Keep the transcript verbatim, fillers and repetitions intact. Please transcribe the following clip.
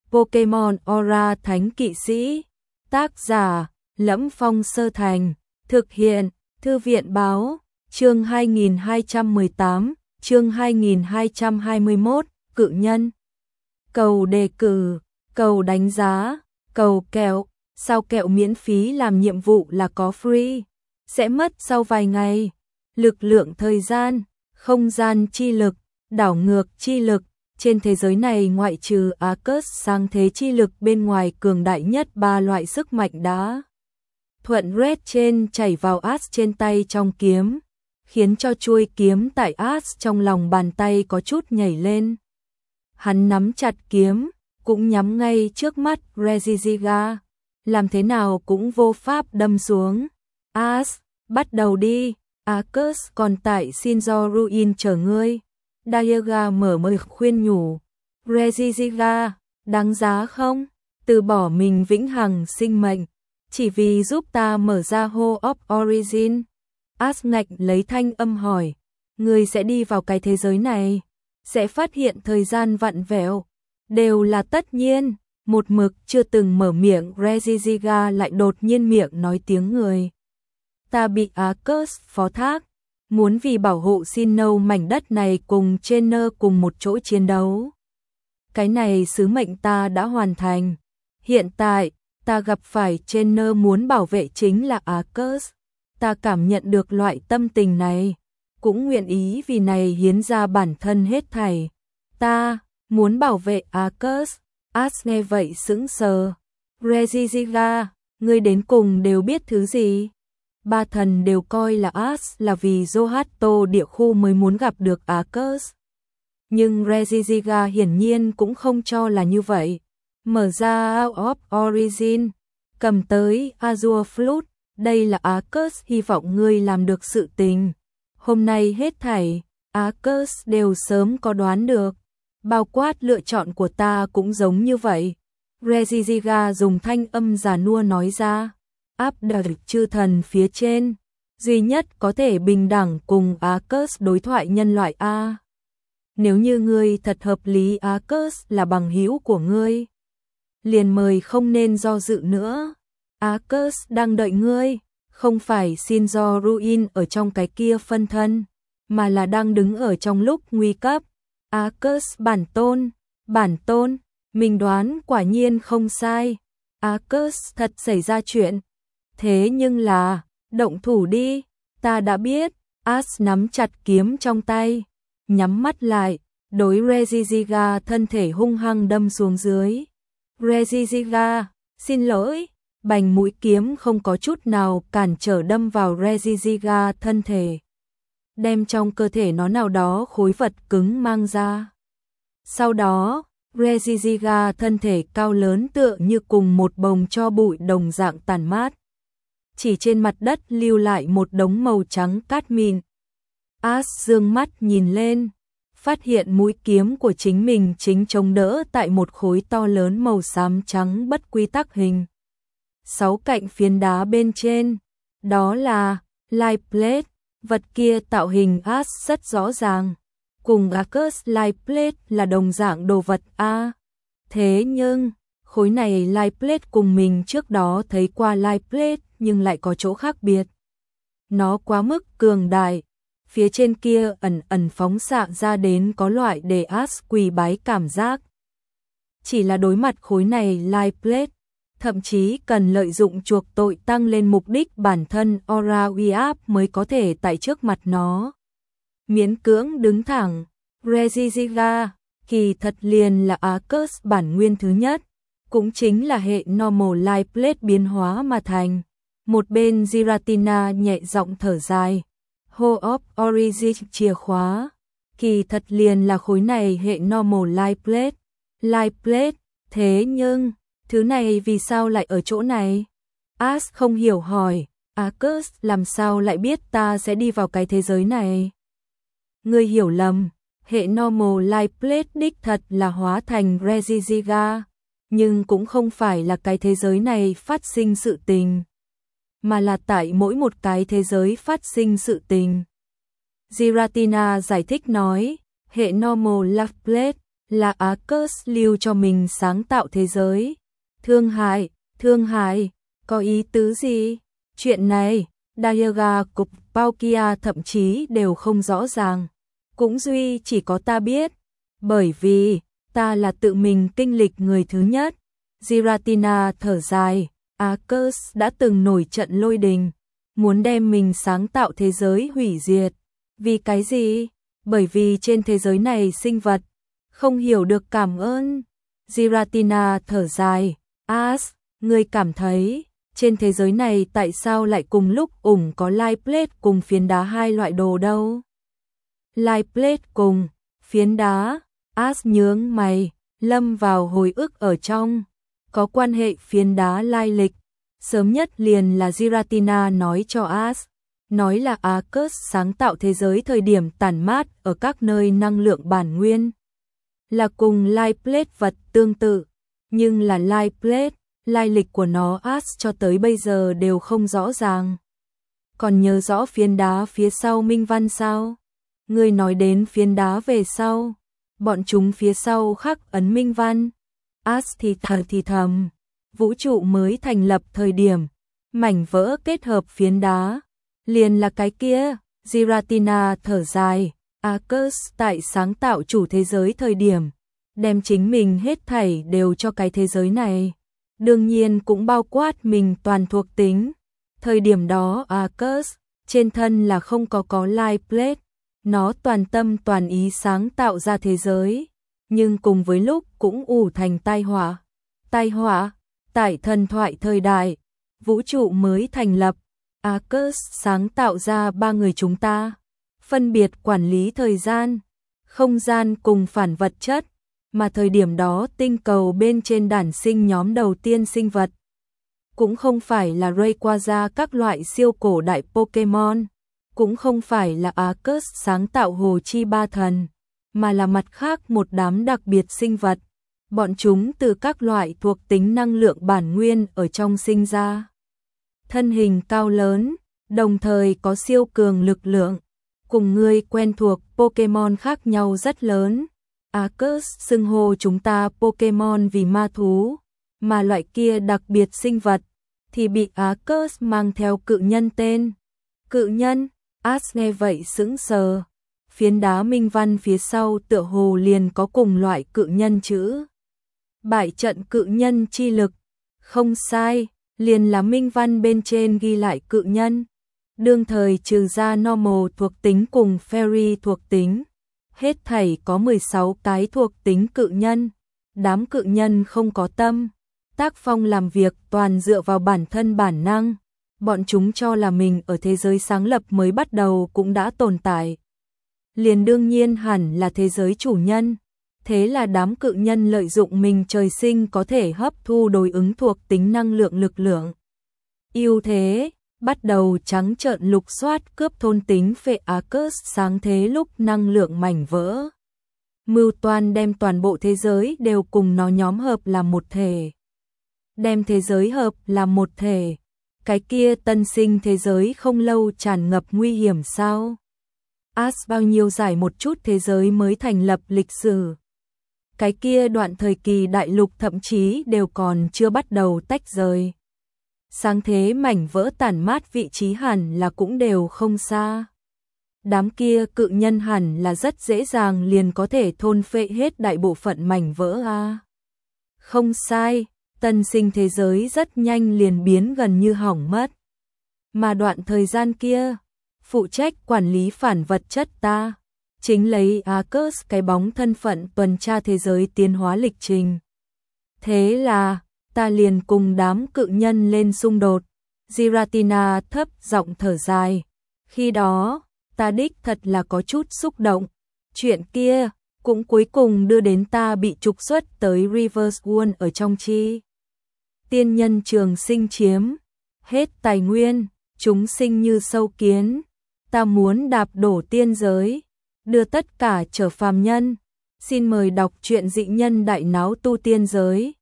Pokemon Aura Thánh Kỵ Sĩ. Tác giả Lẫm Phong Sơ Thành. Thực hiện Thư viện Báo. Chương hai nghìn hai trăm mười tám, chương hai nghìn hai trăm hai mươi mốt, cự nhân. Cầu đề cử, cầu đánh giá, cầu kẹo, sao kẹo miễn phí làm nhiệm vụ là có free, sẽ mất sau vài ngày. Lực lượng thời gian, không gian chi lực, đảo ngược chi lực, trên thế giới này ngoại trừ Arcus sáng thế chi lực bên ngoài cường đại nhất ba loại sức mạnh đã thuận red trên chảy vào As trên tay trong kiếm, khiến cho chuôi kiếm tại As trong lòng bàn tay có chút nhảy lên. Hắn nắm chặt kiếm, cũng nhắm ngay trước mắt Regigiga, làm thế nào cũng vô pháp đâm xuống. As, bắt đầu đi, Arcus còn tại Shinzo Ruin chờ ngươi. Daiga mở mời khuyên nhủ. Regigiga, đáng giá không? Từ bỏ mình vĩnh hằng sinh mệnh, chỉ vì giúp ta mở ra Hall of Origin. As ngạch lấy thanh âm hỏi, ngươi sẽ đi vào cái thế giới này, sẽ phát hiện thời gian vặn vẹo, đều là tất nhiên. Một mực chưa từng mở miệng Regigiga lại đột nhiên miệng nói tiếng người. Ta bị Arcus phó thác, muốn vì bảo hộ Sinnoh mảnh đất này cùng Trainer cùng một chỗ chiến đấu. Cái này sứ mệnh ta đã hoàn thành. Hiện tại, ta gặp phải Trainer muốn bảo vệ chính là Arcus. Ta cảm nhận được loại tâm tình này, cũng nguyện ý vì này hiến ra bản thân hết thảy. Ta muốn bảo vệ Arcus. As nghe vậy sững sờ. Regigiga, ngươi đến cùng đều biết thứ gì? Ba thần đều coi là As là vì Zohato địa khu mới muốn gặp được Arcus. Nhưng Regigiga hiển nhiên cũng không cho là như vậy. Mở ra Out of Origin, cầm tới Azure Flute, đây là Arcus hy vọng ngươi làm được sự tình. Hôm nay hết thảy, Arcus đều sớm có đoán được. Bao quát lựa chọn của ta cũng giống như vậy. Regigiga dùng thanh âm già nua nói ra. Áp đặt chư thần phía trên, duy nhất có thể bình đẳng cùng Arcus đối thoại nhân loại A. Nếu như ngươi thật hợp lý Arcus là bằng hữu của ngươi, liền mời không nên do dự nữa. Arcus đang đợi ngươi, không phải Shinzo Ruin ở trong cái kia phân thân, mà là đang đứng ở trong lúc nguy cấp. Arcus bản tôn, bản tôn, mình đoán quả nhiên không sai. Arcus thật xảy ra chuyện. Thế nhưng là, động thủ đi, ta đã biết. As nắm chặt kiếm trong tay, nhắm mắt lại, đối Regigiga thân thể hung hăng đâm xuống dưới. Regigiga, xin lỗi. Bành mũi kiếm không có chút nào cản trở đâm vào Regigiga thân thể, đem trong cơ thể nó nào đó khối vật cứng mang ra. Sau đó, Regigiga thân thể cao lớn tựa như cùng một bồng tro bụi đồng dạng tàn mát. Chỉ trên mặt đất lưu lại một đống màu trắng cát mịn. As dương mắt nhìn lên, phát hiện mũi kiếm của chính mình chính chống đỡ tại một khối to lớn màu xám trắng bất quy tắc hình. Sáu cạnh phiến đá bên trên, đó là Light Plate, vật kia tạo hình As rất rõ ràng. Cùng Arcus Light Plate là đồng dạng đồ vật A. Thế nhưng, khối này Light Plate cùng mình trước đó thấy qua Light Plate nhưng lại có chỗ khác biệt. Nó quá mức cường đại, phía trên kia ẩn ẩn phóng xạ ra đến có loại để As quỳ bái cảm giác. Chỉ là đối mặt khối này Light Plate, thậm chí cần lợi dụng chuộc tội tăng lên mục đích bản thân Aura uy áp mới có thể tại trước mặt nó miễn cưỡng đứng thẳng. Regigiga, kỳ thật liền là Arcus bản nguyên thứ nhất, cũng chính là hệ Normal Light Plate biến hóa mà thành. Một bên Giratina nhẹ giọng thở dài. Hall of Origin chìa khóa, kỳ thật liền là khối này hệ Normal Light Plate. Light Plate, thế nhưng thứ này vì sao lại ở chỗ này? As không hiểu hỏi, Arcus làm sao lại biết ta sẽ đi vào cái thế giới này? Ngươi hiểu lầm, hệ Normal Light Plate đích thật là hóa thành Regigiga, nhưng cũng không phải là cái thế giới này phát sinh sự tình, mà là tại mỗi một cái thế giới phát sinh sự tình. Giratina giải thích nói, hệ Normal Light Plate là Arcus lưu cho mình sáng tạo thế giới. Thương hại, thương hại, có ý tứ gì? Chuyện này, Diaga cục Paukia thậm chí đều không rõ ràng. Cũng duy chỉ có ta biết, bởi vì ta là tự mình kinh lịch người thứ nhất. Giratina thở dài, Arcus đã từng nổi trận lôi đình, muốn đem mình sáng tạo thế giới hủy diệt. Vì cái gì? Bởi vì trên thế giới này sinh vật không hiểu được cảm ơn. Giratina thở dài, As, ngươi cảm thấy trên thế giới này tại sao lại cùng lúc ủng có light plate cùng phiến đá hai loại đồ đâu? Light plate cùng phiến đá, As nhướng mày, lâm vào hồi ức ở trong. Có quan hệ phiến đá lai lịch. Sớm nhất liền là Giratina nói cho As, nói là Arcus sáng tạo thế giới thời điểm tản mát ở các nơi năng lượng bản nguyên. Là cùng light plate vật tương tự, nhưng là light plate, lai lịch của nó As cho tới bây giờ đều không rõ ràng. Còn nhớ rõ phiến đá phía sau minh văn sao? Ngươi nói đến phiến đá về sau, bọn chúng phía sau khắc ấn minh văn. As thì thở thì thầm, vũ trụ mới thành lập thời điểm, mảnh vỡ kết hợp phiến đá, liền là cái kia. Giratina thở dài, Arcus tại sáng tạo chủ thế giới thời điểm, đem chính mình hết thảy đều cho cái thế giới này, đương nhiên cũng bao quát mình toàn thuộc tính. Thời điểm đó Arcus trên thân là không có có light plate, nó toàn tâm toàn ý sáng tạo ra thế giới, nhưng cùng với lúc cũng ủ thành tai họa. Tai họa, tại thần thoại thời đại, vũ trụ mới thành lập, Arcus sáng tạo ra ba người chúng ta, phân biệt quản lý thời gian, không gian cùng phản vật chất, mà thời điểm đó tinh cầu bên trên đản sinh nhóm đầu tiên sinh vật. Cũng không phải là Rayquaza các loại siêu cổ đại Pokemon, cũng không phải là Arcus sáng tạo Hồ Chi Ba Thần, mà là mặt khác một đám đặc biệt sinh vật. Bọn chúng từ các loại thuộc tính năng lượng bản nguyên ở trong sinh ra. Thân hình cao lớn, đồng thời có siêu cường lực lượng, cùng người quen thuộc Pokemon khác nhau rất lớn. Arcus xưng hô chúng ta Pokemon vì ma thú, mà loại kia đặc biệt sinh vật thì bị Arcus mang theo cự nhân tên. Cự nhân, As nghe vậy sững sờ. Phiến đá minh văn phía sau tựa hồ liền có cùng loại cự nhân chữ. Bại trận cự nhân chi lực. Không sai, liền là minh văn bên trên ghi lại cự nhân. Đương thời trừ ra normal thuộc tính cùng fairy thuộc tính, hết thảy có mười sáu cái thuộc tính cự nhân. Đám cự nhân không có tâm, tác phong làm việc toàn dựa vào bản thân bản năng. Bọn chúng cho là mình ở thế giới sáng lập mới bắt đầu cũng đã tồn tại, liền đương nhiên hẳn là thế giới chủ nhân. Thế là đám cự nhân lợi dụng mình trời sinh có thể hấp thu đối ứng thuộc tính năng lượng lực lượng ưu thế, bắt đầu trắng trợn lục soát cướp thôn tính phệ Arcus sáng thế lúc năng lượng mảnh vỡ. Mưu toan đem toàn bộ thế giới đều cùng nó nhóm hợp làm một thể. Đem thế giới hợp làm một thể, cái kia tân sinh thế giới không lâu tràn ngập nguy hiểm sao? As bao nhiêu giải một chút thế giới mới thành lập lịch sử. Cái kia đoạn thời kỳ đại lục thậm chí đều còn chưa bắt đầu tách rời. Sáng thế mảnh vỡ tản mát vị trí hẳn là cũng đều không xa. Đám kia cự nhân hẳn là rất dễ dàng liền có thể thôn phệ hết đại bộ phận mảnh vỡ a. Không sai, tân sinh thế giới rất nhanh liền biến gần như hỏng mất. Mà đoạn thời gian kia, phụ trách quản lý phản vật chất ta, chính lấy Arcus cái bóng thân phận tuần tra thế giới tiến hóa lịch trình. Thế là, ta liền cùng đám cự nhân lên xung đột. Giratina thấp giọng thở dài. Khi đó, ta đích thật là có chút xúc động. Chuyện kia, cũng cuối cùng đưa đến ta bị trục xuất tới Reverse World ở trong chi. Tiên nhân trường sinh chiếm hết tài nguyên, chúng sinh như sâu kiến. Ta muốn đạp đổ tiên giới, đưa tất cả trở phàm nhân. Xin mời đọc truyện dị nhân đại náo tu tiên giới.